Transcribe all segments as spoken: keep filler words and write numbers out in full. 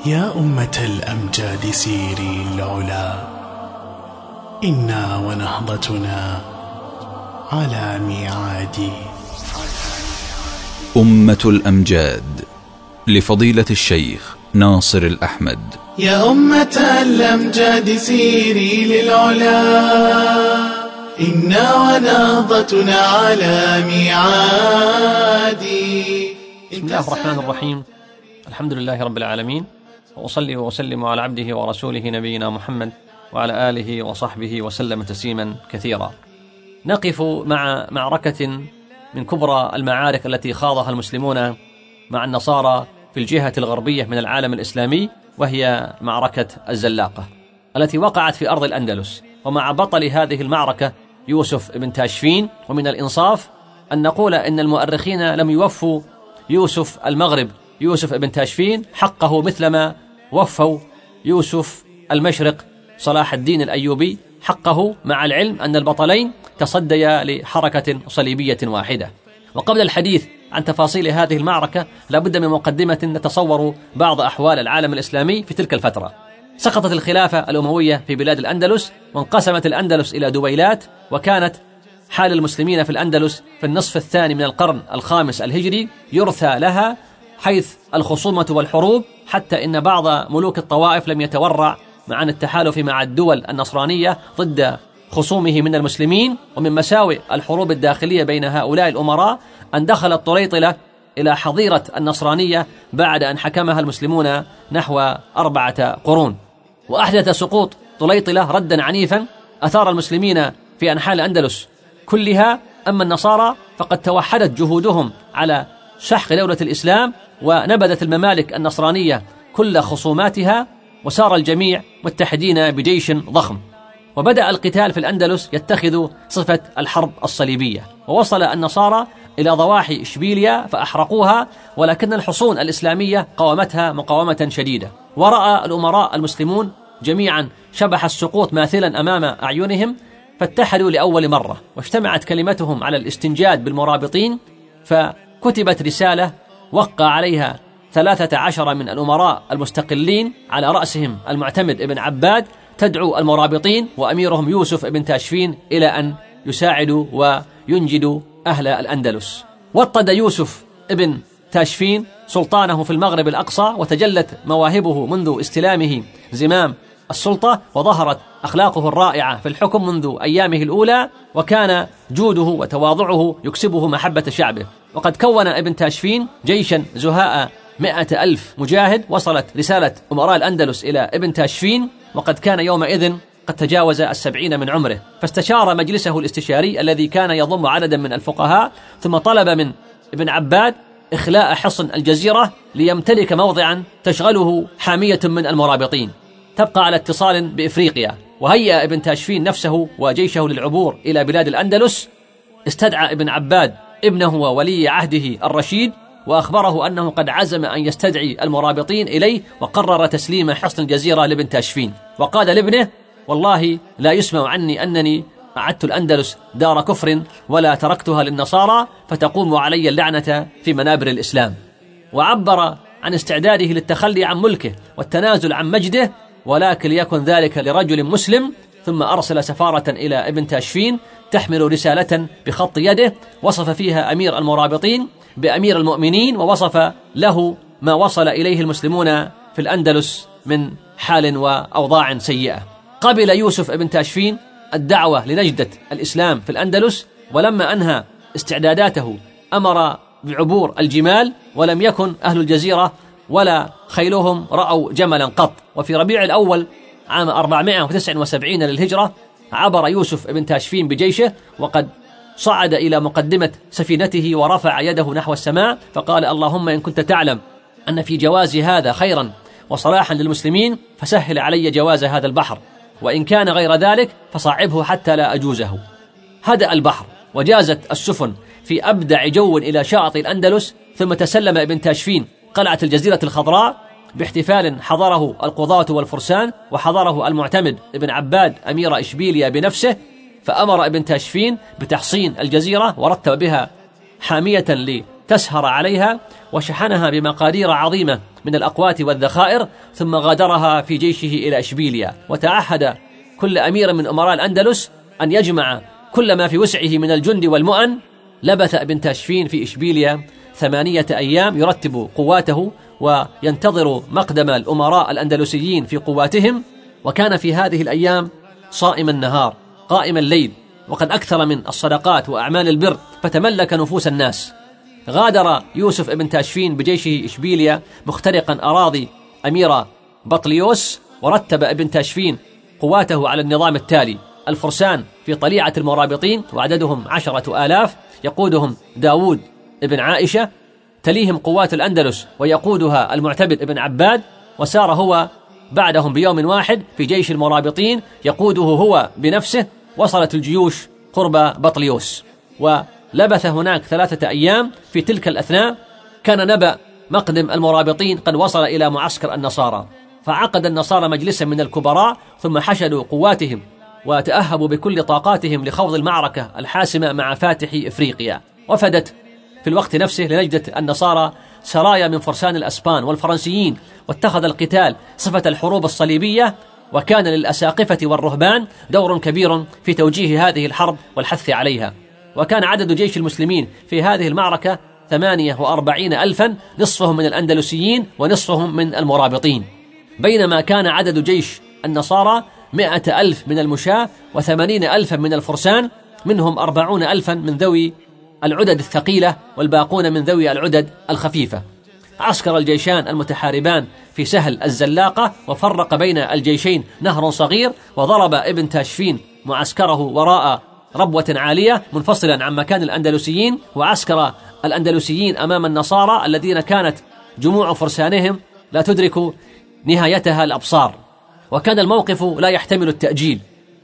يا أمة الأمجاد سيري العلا، إنا ونهضتنا على ميعاد. أمة الأمجاد لفضيلة الشيخ ناصر الأحمد. يا أمة الأمجاد سيري للعلا، إنا ونهضتنا على ميعاد. بسم الله الرحمن الرحيم، الحمد لله رب العالمين، وأصلي وأسلم على عبده ورسوله نبينا محمد وعلى آله وصحبه وسلم تسليما كثيرا. نقف مع معركة من كبرى المعارك التي خاضها المسلمون مع النصارى في الجهة الغربية من العالم الإسلامي، وهي معركة الزلاقة التي وقعت في أرض الأندلس. ومع بطل هذه المعركة يوسف بن تاشفين، ومن الإنصاف أن نقول إن المؤرخين لم يوفوا يوسف المغرب يوسف بن تاشفين حقه مثلما وفوا يوسف المشرق صلاح الدين الأيوبي حقه، مع العلم أن البطلين تصديا لحركة صليبية واحدة. وقبل الحديث عن تفاصيل هذه المعركة لابد من مقدمة نتصور بعض أحوال العالم الإسلامي في تلك الفترة. سقطت الخلافة الأموية في بلاد الأندلس، وانقسمت الأندلس إلى دويلات، وكانت حال المسلمين في الأندلس في النصف الثاني من القرن الخامس الهجري يرثى لها، حيث الخصومة والحروب، حتى إن بعض ملوك الطوائف لم يتورع عن التحالف مع الدول النصرانية ضد خصومه من المسلمين. ومن مساوئ الحروب الداخلية بين هؤلاء الأمراء أن دخلت طليطلة إلى حظيرة النصرانية بعد أن حكمها المسلمون نحو أربعة قرون، وأحدث سقوط طليطلة ردا عنيفا أثار المسلمين في أنحاء الأندلس كلها. أما النصارى فقد توحدت جهودهم على سحق دولة الإسلام، ونبذت الممالك النصرانية كل خصوماتها، وسار الجميع متحدين بجيش ضخم. وبدأ القتال في الأندلس يتخذ صفة الحرب الصليبية، ووصل النصارى إلى ضواحي إشبيلية فأحرقوها، ولكن الحصون الإسلامية قاومتها مقاومة شديدة. ورأى الأمراء المسلمون جميعا شبح السقوط ماثلا أمام أعينهم، فاتحدوا لأول مرة واجتمعت كلمتهم على الاستنجاد بالمرابطين، فكتبت رسالة وقع عليها ثلاثة عشر من الأمراء المستقلين على رأسهم المعتمد ابن عباد، تدعو المرابطين وأميرهم يوسف بن تاشفين إلى أن يساعدوا وينجدوا أهل الأندلس. وطد يوسف بن تاشفين سلطانه في المغرب الأقصى، وتجلت مواهبه منذ استلامه زمام السلطة، وظهرت أخلاقه الرائعة في الحكم منذ أيامه الأولى، وكان جوده وتواضعه يكسبه محبة شعبه. وقد كون ابن تاشفين جيشا زهاء مئة ألف مجاهد. وصلت رسالة أمراء الأندلس إلى ابن تاشفين وقد كان يومئذ قد تجاوز السبعين من عمره، فاستشار مجلسه الاستشاري الذي كان يضم عددا من الفقهاء، ثم طلب من ابن عباد إخلاء حصن الجزيرة ليمتلك موضعا تشغله حامية من المرابطين تبقى على اتصال بإفريقيا. وهيأ ابن تاشفين نفسه وجيشه للعبور إلى بلاد الأندلس. استدعى ابن عباد ابنه وولي عهده الرشيد، وأخبره أنه قد عزم أن يستدعي المرابطين إليه، وقرر تسليم حصن الجزيرة لابن تاشفين. وقال لابنه: والله لا يسمع عني أنني أعدت الأندلس دار كفر ولا تركتها للنصارى فتقوم علي اللعنة في منابر الإسلام. وعبر عن استعداده للتخلي عن ملكه والتنازل عن مجده، ولكن ليكن ذلك لرجل مسلم. ثم أرسل سفارة إلى ابن تاشفين تحمل رسالة بخط يده وصف فيها أمير المرابطين بأمير المؤمنين، ووصف له ما وصل إليه المسلمون في الأندلس من حال وأوضاع سيئة. قبل يوسف بن تاشفين الدعوة لنجدة الإسلام في الأندلس، ولما أنهى استعداداته أمر بعبور الجمال، ولم يكن أهل الجزيرة ولا خيلهم رأوا جملا قط. وفي ربيع الأول عام أربعمائة وتسعة وسبعين للهجرة عبر يوسف بن تاشفين بجيشه، وقد صعد إلى مقدمة سفينته ورفع يده نحو السماء فقال: اللهم إن كنت تعلم أن في جواز هذا خيرا وصلاحا للمسلمين فسهل علي جواز هذا البحر، وإن كان غير ذلك فصعبه حتى لا أجوزه. هدأ البحر وجازت السفن في أبدع جو إلى شاطئ الأندلس، ثم تسلم ابن تاشفين قلعة الجزيرة الخضراء باحتفال حضره القضاة والفرسان، وحضره المعتمد ابن عباد أمير إشبيلية بنفسه. فأمر ابن تاشفين بتحصين الجزيرة ورتب بها حامية تسهر عليها، وشحنها بمقادير عظيمة من الأقوات والذخائر، ثم غادرها في جيشه إلى إشبيلية، وتعهد كل أمير من أمراء الأندلس أن يجمع كل ما في وسعه من الجند والمؤن. لبث ابن تاشفين في إشبيلية ثمانية أيام يرتب قواته وينتظر مقدم الأمراء الأندلسيين في قواتهم، وكان في هذه الأيام صائم النهار قائم الليل، وقد أكثر من الصدقات وأعمال البر فتملك نفوس الناس. غادر يوسف ابن تاشفين بجيشه إشبيلية مخترقا أراضي أمير بطليوس، ورتب ابن تاشفين قواته على النظام التالي: الفرسان في طليعة المرابطين وعددهم عشرة آلاف يقودهم داود ابن عائشة، تليهم قوات الأندلس ويقودها المعتمد ابن عباد، وسار هو بعدهم بيوم واحد في جيش المرابطين يقوده هو بنفسه. وصلت الجيوش قرب بطليوس ولبث هناك ثلاثة أيام. في تلك الأثناء كان نبأ مقدم المرابطين قد وصل إلى معسكر النصارى، فعقد النصارى مجلسا من الكبراء، ثم حشدوا قواتهم وتأهبوا بكل طاقاتهم لخوض المعركة الحاسمة مع فاتحي إفريقيا. وفدت في الوقت نفسه لنجدة النصارى سرايا من فرسان الأسبان والفرنسيين، واتخذ القتال صفة الحروب الصليبية، وكان للأساقفة والرهبان دور كبير في توجيه هذه الحرب والحث عليها. وكان عدد جيش المسلمين في هذه المعركة ثمانية وأربعين ألفا، نصفهم من الأندلسيين ونصفهم من المرابطين، بينما كان عدد جيش النصارى مئة ألف من المشاة وثمانين ألفا من الفرسان، منهم أربعون ألفا من ذوي العدد الثقيلة والباقون من ذوي العدد الخفيفة. عسكر الجيشان المتحاربان في سهل الزلاقة، وفرق بين الجيشين نهر صغير، وضرب ابن تاشفين معسكره وراء ربوة عالية منفصلا عن مكان الأندلسيين، وعسكر الأندلسيين أمام النصارى الذين كانت جموع فرسانهم لا تدرك نهايتها الأبصار، وكان الموقف لا يحتمل التأجيل.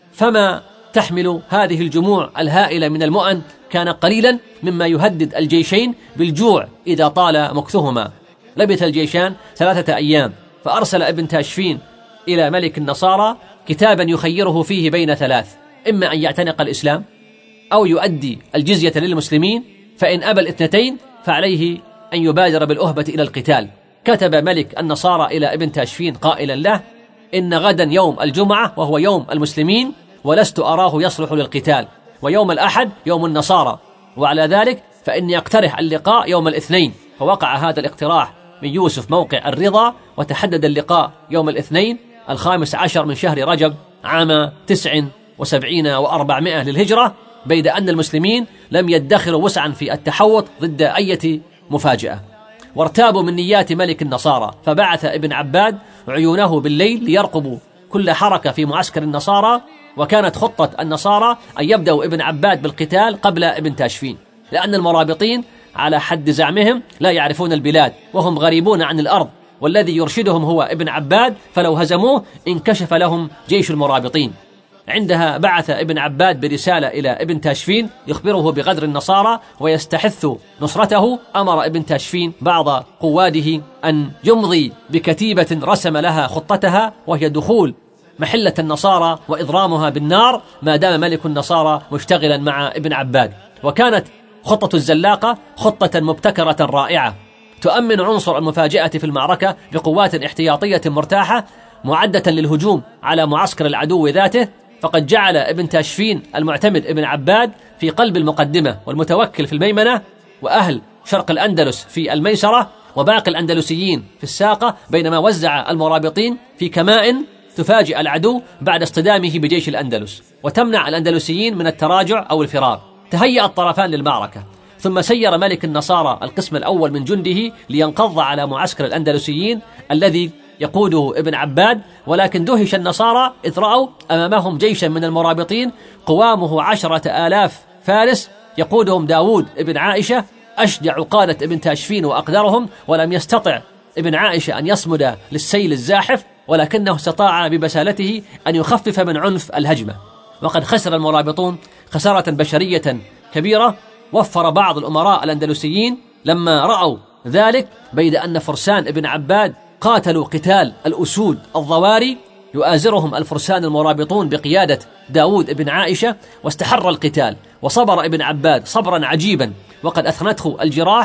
فما تحمل هذه الجموع الهائلة من المؤن كان قليلا مما يهدد الجيشين بالجوع إذا طال مكثهما. لبث الجيشان ثلاثة أيام، فأرسل ابن تاشفين إلى ملك النصارى كتابا يخيره فيه بين ثلاث: إما أن يعتنق الإسلام أو يؤدي الجزية للمسلمين، فإن أبى الاثنتين فعليه أن يبادر بالأهبة إلى القتال. كتب ملك النصارى إلى ابن تاشفين قائلا له: إن غدا يوم الجمعة وهو يوم المسلمين، ولست أراه يصلح للقتال، ويوم الأحد يوم النصارى، وعلى ذلك فإني أقترح اللقاء يوم الاثنين. فوقع هذا الاقتراح من يوسف موقع الرضا، وتحدد اللقاء يوم الاثنين الخامس عشر من شهر رجب عام تسع وسبعين وأربعمائة للهجرة، بيد أن المسلمين لم يدخروا وسعا في التحوط ضد أي مفاجأة، وارتابوا من نيات ملك النصارى، فبعث ابن عباد عيونه بالليل ليرقبوا كل حركة في معسكر النصارى. وكانت خطة النصارى أن يبدأوا ابن عباد بالقتال قبل ابن تاشفين، لأن المرابطين على حد زعمهم لا يعرفون البلاد وهم غريبون عن الأرض، والذي يرشدهم هو ابن عباد، فلو هزموه انكشف لهم جيش المرابطين. عندها بعث ابن عباد برسالة إلى ابن تاشفين يخبره بغدر النصارى ويستحث نصرته. أمر ابن تاشفين بعض قواده أن يمضي بكتيبة رسم لها خطتها، وهي دخول محلة النصارى وإضرامها بالنار ما دام ملك النصارى مشتغلا مع ابن عباد. وكانت خطة الزلاقة خطة مبتكرة رائعة تؤمن عنصر المفاجأة في المعركة بقوات احتياطية مرتاحة معدة للهجوم على معسكر العدو ذاته. فقد جعل ابن تاشفين المعتمد ابن عباد في قلب المقدمة، والمتوكل في الميمنة، وأهل شرق الأندلس في الميسرة، وباقي الأندلسيين في الساقة، بينما وزع المرابطين في كمائن تفاجئ العدو بعد اصطدامه بجيش الأندلس وتمنع الأندلسيين من التراجع أو الفرار. تهيأ الطرفان للمعركة، ثم سير ملك النصارى القسم الأول من جنده لينقض على معسكر الأندلسيين الذي يقوده ابن عباد. ولكن دهش النصارى إذ رأوا أمامهم جيشا من المرابطين قوامه عشرة آلاف فارس يقودهم داود ابن عائشة، أشجع قادة ابن تاشفين وأقدرهم، ولم يستطع ابن عائشة أن يصمد للسيل الزاحف، ولكنه استطاع ببسالته أن يخفف من عنف الهجمة. وقد خسر المرابطون خسارة بشرية كبيرة. وفر بعض الأمراء الأندلسيين لما رأوا ذلك، بيد أن فرسان ابن عباد قاتلوا قتال الأسود الضواري، يؤازرهم الفرسان المرابطون بقيادة داود ابن عائشة، واستحر القتال. وصبر ابن عباد صبرا عجيبا، وقد أثنته الجراح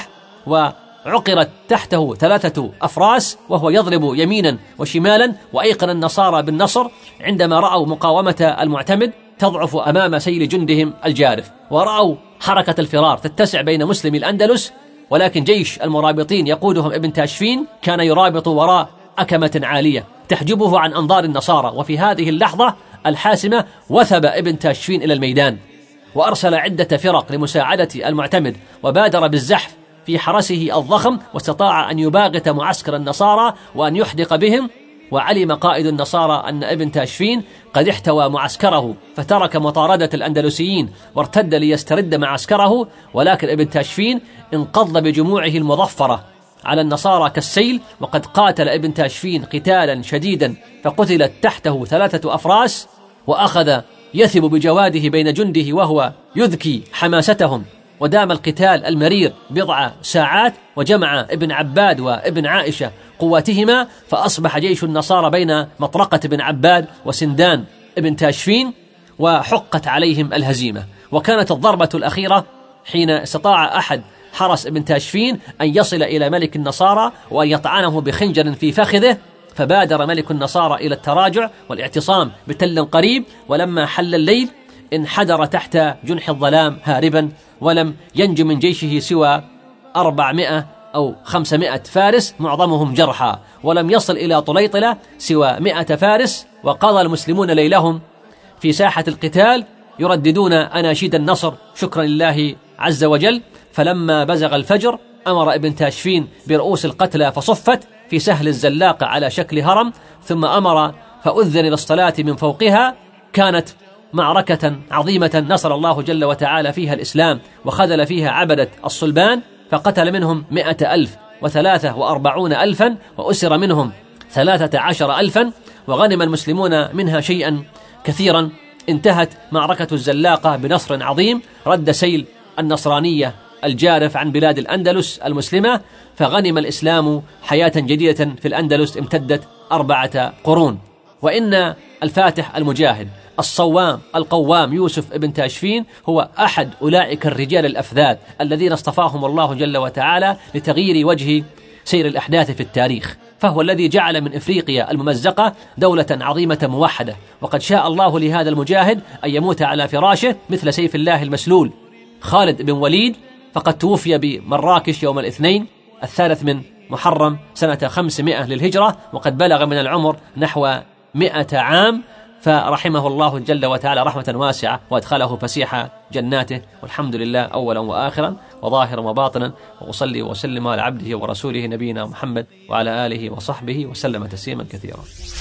وعقرت تحته ثلاثة أفراس وهو يضرب يمينا وشمالا، وأيقن النصارى بالنصر عندما رأوا مقاومة المعتمد تضعف أمام سيل جندهم الجارف، ورأوا حركة الفرار تتسع بين مسلمي الأندلس، ولكن جيش المرابطين يقودهم ابن تاشفين كان يرابط وراء أكمة عالية تحجبه عن أنظار النصارى. وفي هذه اللحظة الحاسمة وثب ابن تاشفين إلى الميدان، وأرسل عدة فرق لمساعدة المعتمد، وبادر بالزحف في حرسه الضخم، واستطاع أن يباغت معسكر النصارى وأن يحدق بهم. وعلم قائد النصارى أن ابن تاشفين قد احتوى معسكره، فترك مطاردة الأندلسيين وارتد ليسترد معسكره، ولكن ابن تاشفين انقض بجموعه المظفرة على النصارى كالسيل، وقد قاتل ابن تاشفين قتالا شديدا فقتلت تحته ثلاثة أفراس، وأخذ يثب بجواده بين جنده وهو يذكي حماستهم. ودام القتال المرير بضع ساعات، وجمع ابن عباد وابن عائشة قواتهما، فأصبح جيش النصارى بين مطرقة ابن عباد وسندان ابن تاشفين، وحقت عليهم الهزيمة. وكانت الضربة الأخيرة حين استطاع أحد حرس ابن تاشفين أن يصل إلى ملك النصارى وأن يطعنه بخنجر في فخذه، فبادر ملك النصارى إلى التراجع والاعتصام بتل قريب، ولما حل الليل انحدر تحت جنح الظلام هاربا، ولم ينج من جيشه سوى أربعمائة أو خمسمائة فارس معظمهم جرحى، ولم يصل إلى طليطلة سوى مائة فارس. وقضى المسلمون ليلهم في ساحة القتال يرددون أناشيد النصر شكرا لله عز وجل. فلما بزغ الفجر أمر ابن تاشفين برؤوس القتلى فصفت في سهل الزلاقة على شكل هرم، ثم أمر فأذن للصلاة من فوقها. كانت معركة عظيمة نصر الله جل وتعالى فيها الإسلام، وخذل فيها عبدة الصلبان، فقتل منهم مئة ألف وثلاثة وأربعون ألفا، وأسر منهم ثلاثة عشر ألفا، وغنم المسلمون منها شيئا كثيرا. انتهت معركة الزلاقة بنصر عظيم رد سيل النصرانية الجارف عن بلاد الأندلس المسلمة، فغنم الإسلام حياة جديدة في الأندلس امتدت أربعة قرون. وإن الفاتح المجاهد الصوام القوام يوسف ابن تاشفين هو أحد أولئك الرجال الأفذاذ الذين اصطفاهم الله جل وتعالى لتغيير وجه سير الأحداث في التاريخ، فهو الذي جعل من إفريقيا الممزقة دولة عظيمة موحدة. وقد شاء الله لهذا المجاهد أن يموت على فراشه مثل سيف الله المسلول خالد بن وليد، فقد توفي بمراكش يوم الاثنين الثالث من محرم سنة خمسمائة للهجرة، وقد بلغ من العمر نحو مئة عام، فرحمه الله جل وتعالى رحمة واسعة وادخله فسيح جناته. والحمد لله أولا وآخرا وظاهرا وباطنا، وأصلي وسلم على عبده ورسوله نبينا محمد وعلى آله وصحبه وسلم تسليما كثيرا.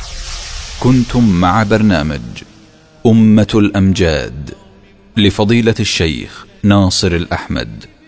كنتم مع برنامج أمة الأمجاد لفضيلة الشيخ ناصر الأحمد.